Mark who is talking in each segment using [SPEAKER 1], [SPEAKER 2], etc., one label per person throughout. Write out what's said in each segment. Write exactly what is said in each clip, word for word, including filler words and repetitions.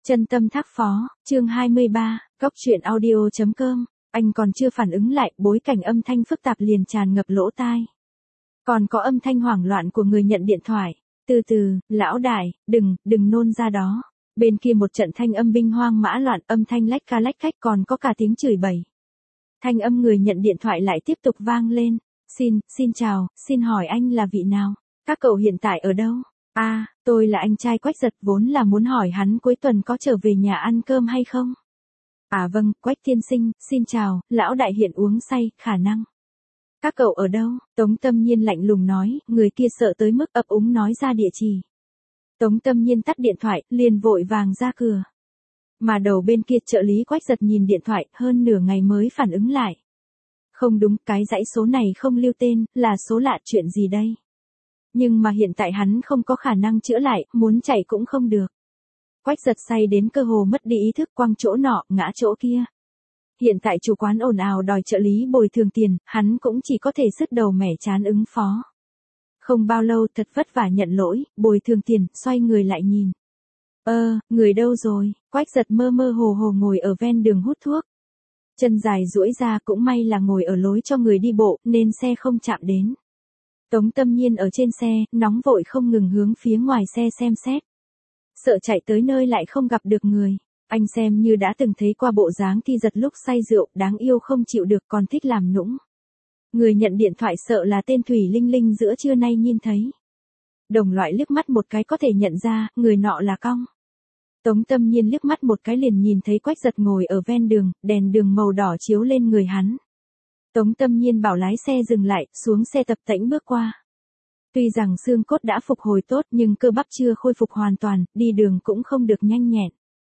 [SPEAKER 1] Chân tâm thác phó, chương hai mươi ba, Cóc truyện audio.com, anh còn chưa phản ứng lại, bối cảnh âm thanh phức tạp liền tràn ngập lỗ tai. Còn có âm thanh hoảng loạn của người nhận điện thoại. Từ từ, lão đại, đừng, đừng nôn ra đó. Bên kia một trận thanh âm binh hoang mã loạn, âm thanh lách ca lách cách, còn có cả tiếng chửi bậy. Thanh âm người nhận điện thoại lại tiếp tục vang lên. Xin, xin chào, xin hỏi anh là vị nào? Các cậu hiện tại ở đâu? À, tôi là anh trai Quách Giật, vốn là muốn hỏi hắn cuối tuần có trở về nhà ăn cơm hay không? À vâng, Quách tiên sinh, xin chào, lão đại hiện uống say, khả năng. Các cậu ở đâu? Tống Tâm Nhiên lạnh lùng nói, người kia sợ tới mức ấp úng nói ra địa chỉ. Tống Tâm Nhiên tắt điện thoại, liền vội vàng ra cửa. Mà đầu bên kia trợ lý Quách Giật nhìn điện thoại, hơn nửa ngày mới phản ứng lại. Không đúng, cái dãy số này không lưu tên, là số lạ, chuyện gì đây? Nhưng mà hiện tại hắn không có khả năng chữa lại, muốn chạy cũng không được. Quách Giật say đến cơ hồ mất đi ý thức, quăng chỗ nọ, ngã chỗ kia. Hiện tại chủ quán ồn ào đòi trợ lý bồi thường tiền, hắn cũng chỉ có thể sứt đầu mẻ chán ứng phó. Không bao lâu thật vất vả nhận lỗi, bồi thường tiền, xoay người lại nhìn. Ơ, người đâu rồi? Quách Giật mơ mơ hồ hồ ngồi ở ven đường hút thuốc. Chân dài duỗi ra, cũng may là ngồi ở lối cho người đi bộ, nên xe không chạm đến. Tống Tâm Nhiên ở trên xe, nóng vội không ngừng hướng phía ngoài xe xem xét. Sợ chạy tới nơi lại không gặp được người. Anh xem như đã từng thấy qua bộ dáng Thi Giật lúc say rượu, đáng yêu không chịu được còn thích làm nũng. Người nhận điện thoại sợ là tên Thủy Linh Linh giữa trưa nay nhìn thấy. Đồng loại liếc mắt một cái có thể nhận ra, người nọ là Cong. Tống Tâm Nhiên liếc mắt một cái liền nhìn thấy Quách Giật ngồi ở ven đường, đèn đường màu đỏ chiếu lên người hắn. Tống Tâm Nhiên bảo lái xe dừng lại, xuống xe tập tễnh bước qua. Tuy rằng xương cốt đã phục hồi tốt nhưng cơ bắp chưa khôi phục hoàn toàn, đi đường cũng không được nhanh nhẹn.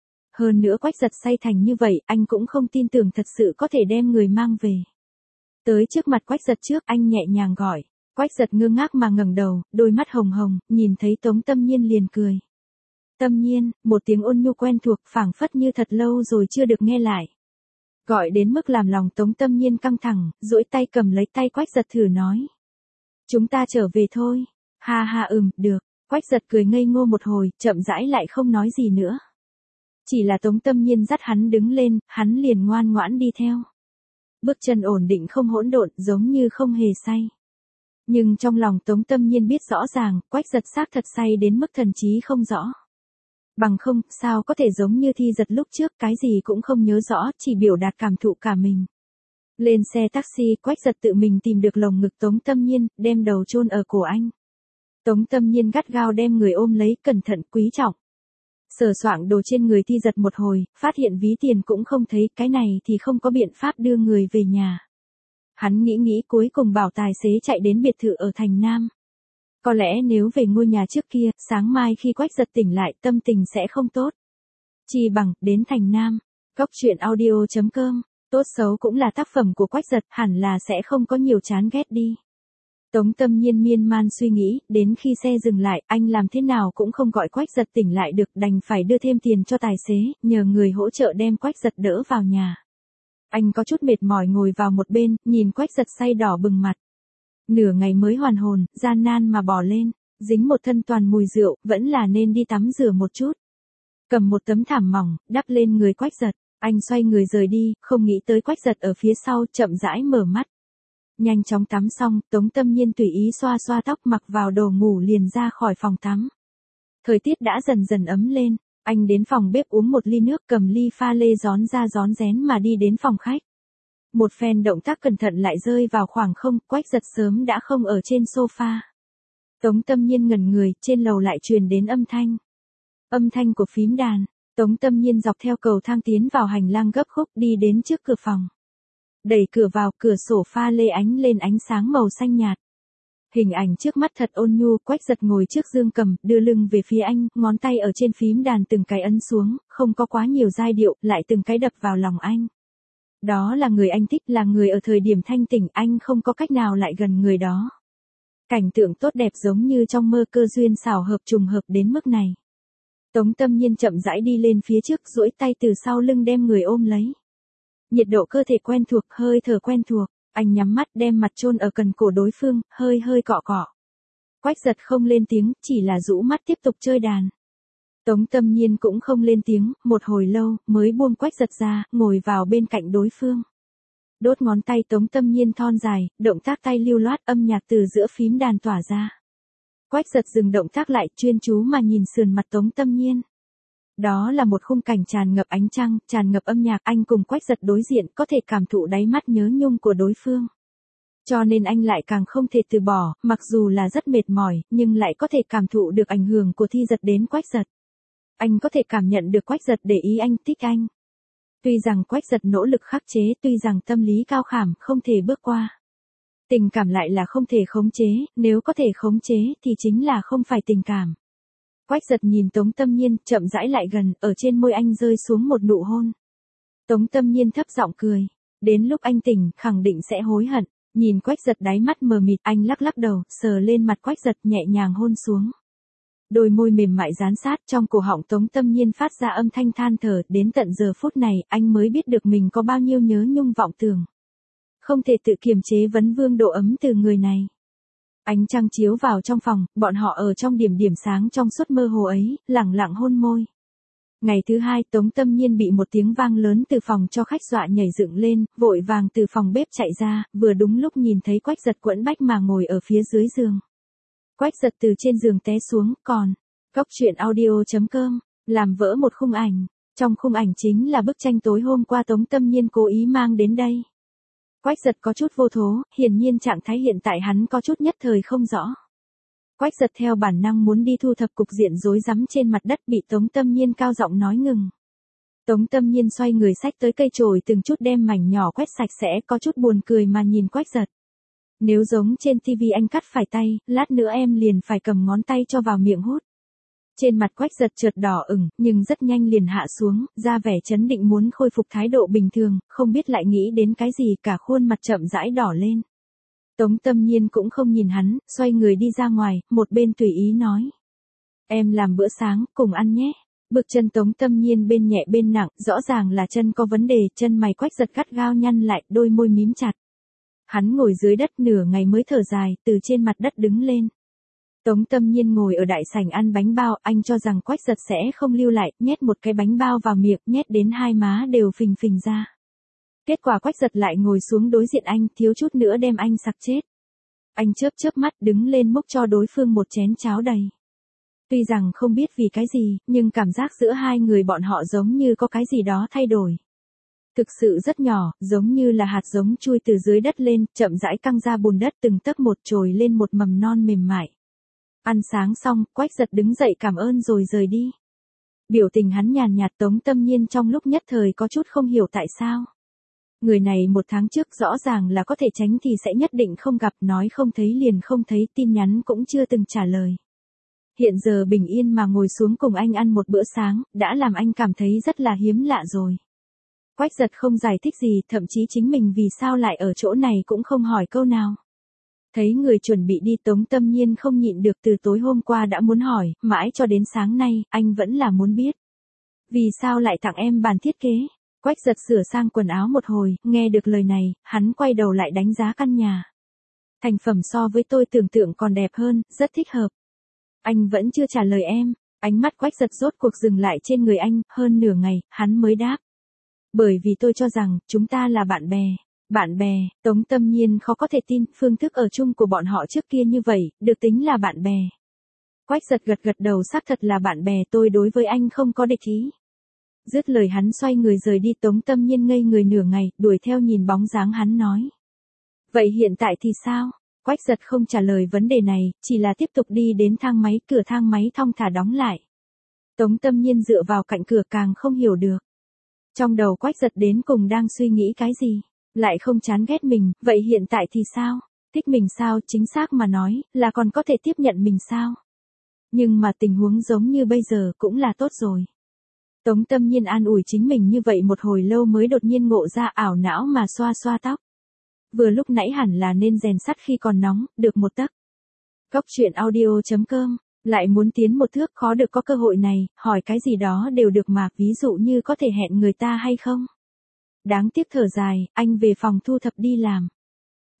[SPEAKER 1] Hơn nữa Quách Giật say thành như vậy, anh cũng không tin tưởng thật sự có thể đem người mang về. Tới trước mặt Quách Giật trước, anh nhẹ nhàng gọi. Quách Giật ngơ ngác mà ngẩng đầu, đôi mắt hồng hồng, nhìn thấy Tống Tâm Nhiên liền cười. Tâm Nhiên, một tiếng ôn nhu quen thuộc, phảng phất như thật lâu rồi chưa được nghe lại. Gọi đến mức làm lòng Tống Tâm Nhiên căng thẳng, duỗi tay cầm lấy tay Quách Giật thử nói. Chúng ta trở về thôi. Ha ha ừm, được. Quách Giật cười ngây ngô một hồi, chậm rãi lại không nói gì nữa. Chỉ là Tống Tâm Nhiên dắt hắn đứng lên, hắn liền ngoan ngoãn đi theo. Bước chân ổn định không hỗn độn, giống như không hề say. Nhưng trong lòng Tống Tâm Nhiên biết rõ ràng, Quách Giật xác thật say đến mức thần trí không rõ. Bằng không, sao có thể giống như Thi Giật lúc trước, cái gì cũng không nhớ rõ, chỉ biểu đạt cảm thụ cả mình. Lên xe taxi, Quách Giật tự mình tìm được lồng ngực Tống Tâm Nhiên, đem đầu chôn ở cổ anh. Tống Tâm Nhiên gắt gao đem người ôm lấy, cẩn thận quý trọng. Sờ soạng đồ trên người Thi Giật một hồi, phát hiện ví tiền cũng không thấy, cái này thì không có biện pháp đưa người về nhà. Hắn nghĩ nghĩ cuối cùng bảo tài xế chạy đến biệt thự ở thành Nam. Có lẽ nếu về ngôi nhà trước kia, sáng mai khi Quách Giật tỉnh lại, tâm tình sẽ không tốt. Chi bằng, đến thành Nam. Cóc truyện audio.com, tốt xấu cũng là tác phẩm của Quách Giật, hẳn là sẽ không có nhiều chán ghét đi. Tống Tâm Nhiên miên man suy nghĩ, đến khi xe dừng lại, anh làm thế nào cũng không gọi Quách Giật tỉnh lại được, đành phải đưa thêm tiền cho tài xế, nhờ người hỗ trợ đem Quách Giật đỡ vào nhà. Anh có chút mệt mỏi ngồi vào một bên, nhìn Quách Giật say đỏ bừng mặt. Nửa ngày mới hoàn hồn, gian nan mà bò lên, dính một thân toàn mùi rượu, vẫn là nên đi tắm rửa một chút. Cầm một tấm thảm mỏng, đắp lên người Quách Giật, anh xoay người rời đi, không nghĩ tới Quách Giật ở phía sau, chậm rãi mở mắt. Nhanh chóng tắm xong, Tống Tâm Nhiên tùy ý xoa xoa tóc, mặc vào đồ ngủ liền ra khỏi phòng tắm. Thời tiết đã dần dần ấm lên, anh đến phòng bếp uống một ly nước, cầm ly pha lê rón ra rón rén mà đi đến phòng khách. Một phen động tác cẩn thận lại rơi vào khoảng không, Quách Giật sớm đã không ở trên sofa. Tống Tâm Nhiên ngẩn người, trên lầu lại truyền đến âm thanh. Âm thanh của phím đàn. Tống Tâm Nhiên dọc theo cầu thang tiến vào hành lang gấp khúc, đi đến trước cửa phòng. Đẩy cửa vào, cửa sổ pha lê ánh lên ánh sáng màu xanh nhạt. Hình ảnh trước mắt thật ôn nhu, Quách Giật ngồi trước dương cầm, đưa lưng về phía anh, ngón tay ở trên phím đàn từng cái ấn xuống, không có quá nhiều giai điệu, lại từng cái đập vào lòng anh. Đó là người anh thích, là người ở thời điểm thanh tỉnh, anh không có cách nào lại gần người đó. Cảnh tượng tốt đẹp giống như trong mơ, cơ duyên xảo hợp trùng hợp đến mức này. Tống Tâm Nhiên chậm rãi đi lên phía trước, duỗi tay từ sau lưng đem người ôm lấy. Nhiệt độ cơ thể quen thuộc, hơi thở quen thuộc, anh nhắm mắt đem mặt chôn ở cần cổ đối phương, hơi hơi cọ cọ. Quách Giật không lên tiếng, chỉ là rũ mắt tiếp tục chơi đàn. Tống Tâm Nhiên cũng không lên tiếng, một hồi lâu, mới buông Quách Giật ra, ngồi vào bên cạnh đối phương. Đốt ngón tay Tống Tâm Nhiên thon dài, động tác tay lưu loát, âm nhạc từ giữa phím đàn tỏa ra. Quách Giật dừng động tác lại, chuyên chú mà nhìn sườn mặt Tống Tâm Nhiên. Đó là một khung cảnh tràn ngập ánh trăng, tràn ngập âm nhạc, anh cùng Quách Giật đối diện, có thể cảm thụ đáy mắt nhớ nhung của đối phương. Cho nên anh lại càng không thể từ bỏ, mặc dù là rất mệt mỏi, nhưng lại có thể cảm thụ được ảnh hưởng của Thi Giật đến Quách Giật. Anh có thể cảm nhận được Quách Giật để ý anh, thích anh. Tuy rằng Quách Giật nỗ lực khắc chế, tuy rằng tâm lý cao khảm, không thể bước qua. Tình cảm lại là không thể khống chế, nếu có thể khống chế thì chính là không phải tình cảm. Quách Giật nhìn Tống Tâm Nhiên, chậm rãi lại gần, ở trên môi anh rơi xuống một nụ hôn. Tống Tâm Nhiên thấp giọng cười. Đến lúc anh tỉnh, khẳng định sẽ hối hận. Nhìn Quách Giật đáy mắt mờ mịt, anh lắc lắc đầu, sờ lên mặt Quách Giật, nhẹ nhàng hôn xuống. Đôi môi mềm mại dán sát, trong cổ họng Tống Tâm Nhiên phát ra âm thanh than thở, đến tận giờ phút này, anh mới biết được mình có bao nhiêu nhớ nhung vọng tưởng. Không thể tự kiềm chế vấn vương độ ấm từ người này. Ánh trăng chiếu vào trong phòng, bọn họ ở trong điểm điểm sáng trong suốt mơ hồ ấy, lẳng lặng hôn môi. Ngày thứ hai, Tống Tâm Nhiên bị một tiếng vang lớn từ phòng cho khách dọa nhảy dựng lên, vội vàng từ phòng bếp chạy ra, vừa đúng lúc nhìn thấy Quách Giật quẫn bách mà ngồi ở phía dưới giường. Quách Giật từ trên giường té xuống, còn Cốc truyện audio chấm com làm vỡ một khung ảnh. Trong khung ảnh chính là bức tranh tối hôm qua Tống Tâm Nhiên cố ý mang đến đây. Quách Giật có chút vô thố, hiển nhiên trạng thái hiện tại hắn có chút nhất thời không rõ. Quách Giật theo bản năng muốn đi thu thập cục diện rối rắm trên mặt đất, bị Tống Tâm Nhiên cao giọng nói ngừng. Tống Tâm Nhiên xoay người xách tới cây chổi từng chút đem mảnh nhỏ quét sạch sẽ, có chút buồn cười mà nhìn Quách Giật. Nếu giống trên tivi anh cắt phải tay, lát nữa em liền phải cầm ngón tay cho vào miệng hút. Trên mặt Quách Giật chợt đỏ ửng, nhưng rất nhanh liền hạ xuống, ra vẻ chấn định muốn khôi phục thái độ bình thường, không biết lại nghĩ đến cái gì, cả khuôn mặt chậm rãi đỏ lên. Tống Tâm Nhiên cũng không nhìn hắn, xoay người đi ra ngoài, một bên tùy ý nói. Em làm bữa sáng, cùng ăn nhé. Bước chân Tống Tâm Nhiên bên nhẹ bên nặng, rõ ràng là chân có vấn đề, chân mày Quách Giật gắt gao nhăn lại, đôi môi mím chặt. Hắn ngồi dưới đất nửa ngày mới thở dài, từ trên mặt đất đứng lên. Tống Tâm Nhiên ngồi ở đại sảnh ăn bánh bao, anh cho rằng Quách Giật sẽ không lưu lại, nhét một cái bánh bao vào miệng, nhét đến hai má đều phình phình ra. Kết quả Quách Giật lại ngồi xuống đối diện anh, thiếu chút nữa đem anh sặc chết. Anh chớp chớp mắt đứng lên múc cho đối phương một chén cháo đầy. Tuy rằng không biết vì cái gì, nhưng cảm giác giữa hai người bọn họ giống như có cái gì đó thay đổi. Thực sự rất nhỏ, giống như là hạt giống chui từ dưới đất lên, chậm rãi căng ra bùn đất từng tấc một trồi lên một mầm non mềm mại. Ăn sáng xong, Quách Giật đứng dậy cảm ơn rồi rời đi. Biểu tình hắn nhàn nhạt. Tống Tâm Nhiên trong lúc nhất thời có chút không hiểu tại sao. Người này một tháng trước rõ ràng là có thể tránh thì sẽ nhất định không gặp, nói không thấy liền không thấy, tin nhắn cũng chưa từng trả lời. Hiện giờ bình yên mà ngồi xuống cùng anh ăn một bữa sáng, đã làm anh cảm thấy rất là hiếm lạ rồi. Quách Giật không giải thích gì, thậm chí chính mình vì sao lại ở chỗ này cũng không hỏi câu nào. Thấy người chuẩn bị đi, Tống Tâm Nhiên không nhịn được, từ tối hôm qua đã muốn hỏi, mãi cho đến sáng nay, anh vẫn là muốn biết. Vì sao lại tặng em bàn thiết kế? Quách Giật sửa sang quần áo một hồi, nghe được lời này, hắn quay đầu lại đánh giá căn nhà. Thành phẩm so với tôi tưởng tượng còn đẹp hơn, rất thích hợp. Anh vẫn chưa trả lời em, ánh mắt Quách Giật rốt cuộc dừng lại trên người anh, hơn nửa ngày, hắn mới đáp. Bởi vì tôi cho rằng, chúng ta là bạn bè. Bạn bè, Tống Tâm Nhiên khó có thể tin, phương thức ở chung của bọn họ trước kia như vậy, được tính là bạn bè. Quách Giật gật gật đầu, xác thật là bạn bè, tôi đối với anh không có địch ý. Dứt lời hắn xoay người rời đi. Tống Tâm Nhiên ngây người nửa ngày, đuổi theo nhìn bóng dáng hắn nói. Vậy hiện tại thì sao? Quách Giật không trả lời vấn đề này, chỉ là tiếp tục đi đến thang máy, cửa thang máy thong thả đóng lại. Tống Tâm Nhiên dựa vào cạnh cửa càng không hiểu được. Trong đầu Quách Giật đến cùng đang suy nghĩ cái gì? Lại không chán ghét mình, vậy hiện tại thì sao? Thích mình sao? Chính xác mà nói, là còn có thể tiếp nhận mình sao? Nhưng mà tình huống giống như bây giờ cũng là tốt rồi. Tống Tâm Nhiên an ủi chính mình như vậy một hồi lâu mới đột nhiên ngộ ra, ảo não mà xoa xoa tóc. Vừa lúc nãy hẳn là nên rèn sắt khi còn nóng, được một tấc. Cốc truyện audio chấm com, lại muốn tiến một thước, khó được có cơ hội này, hỏi cái gì đó đều được mà, ví dụ như có thể hẹn người ta hay không. Đáng tiếc thở dài, anh về phòng thu thập đi làm.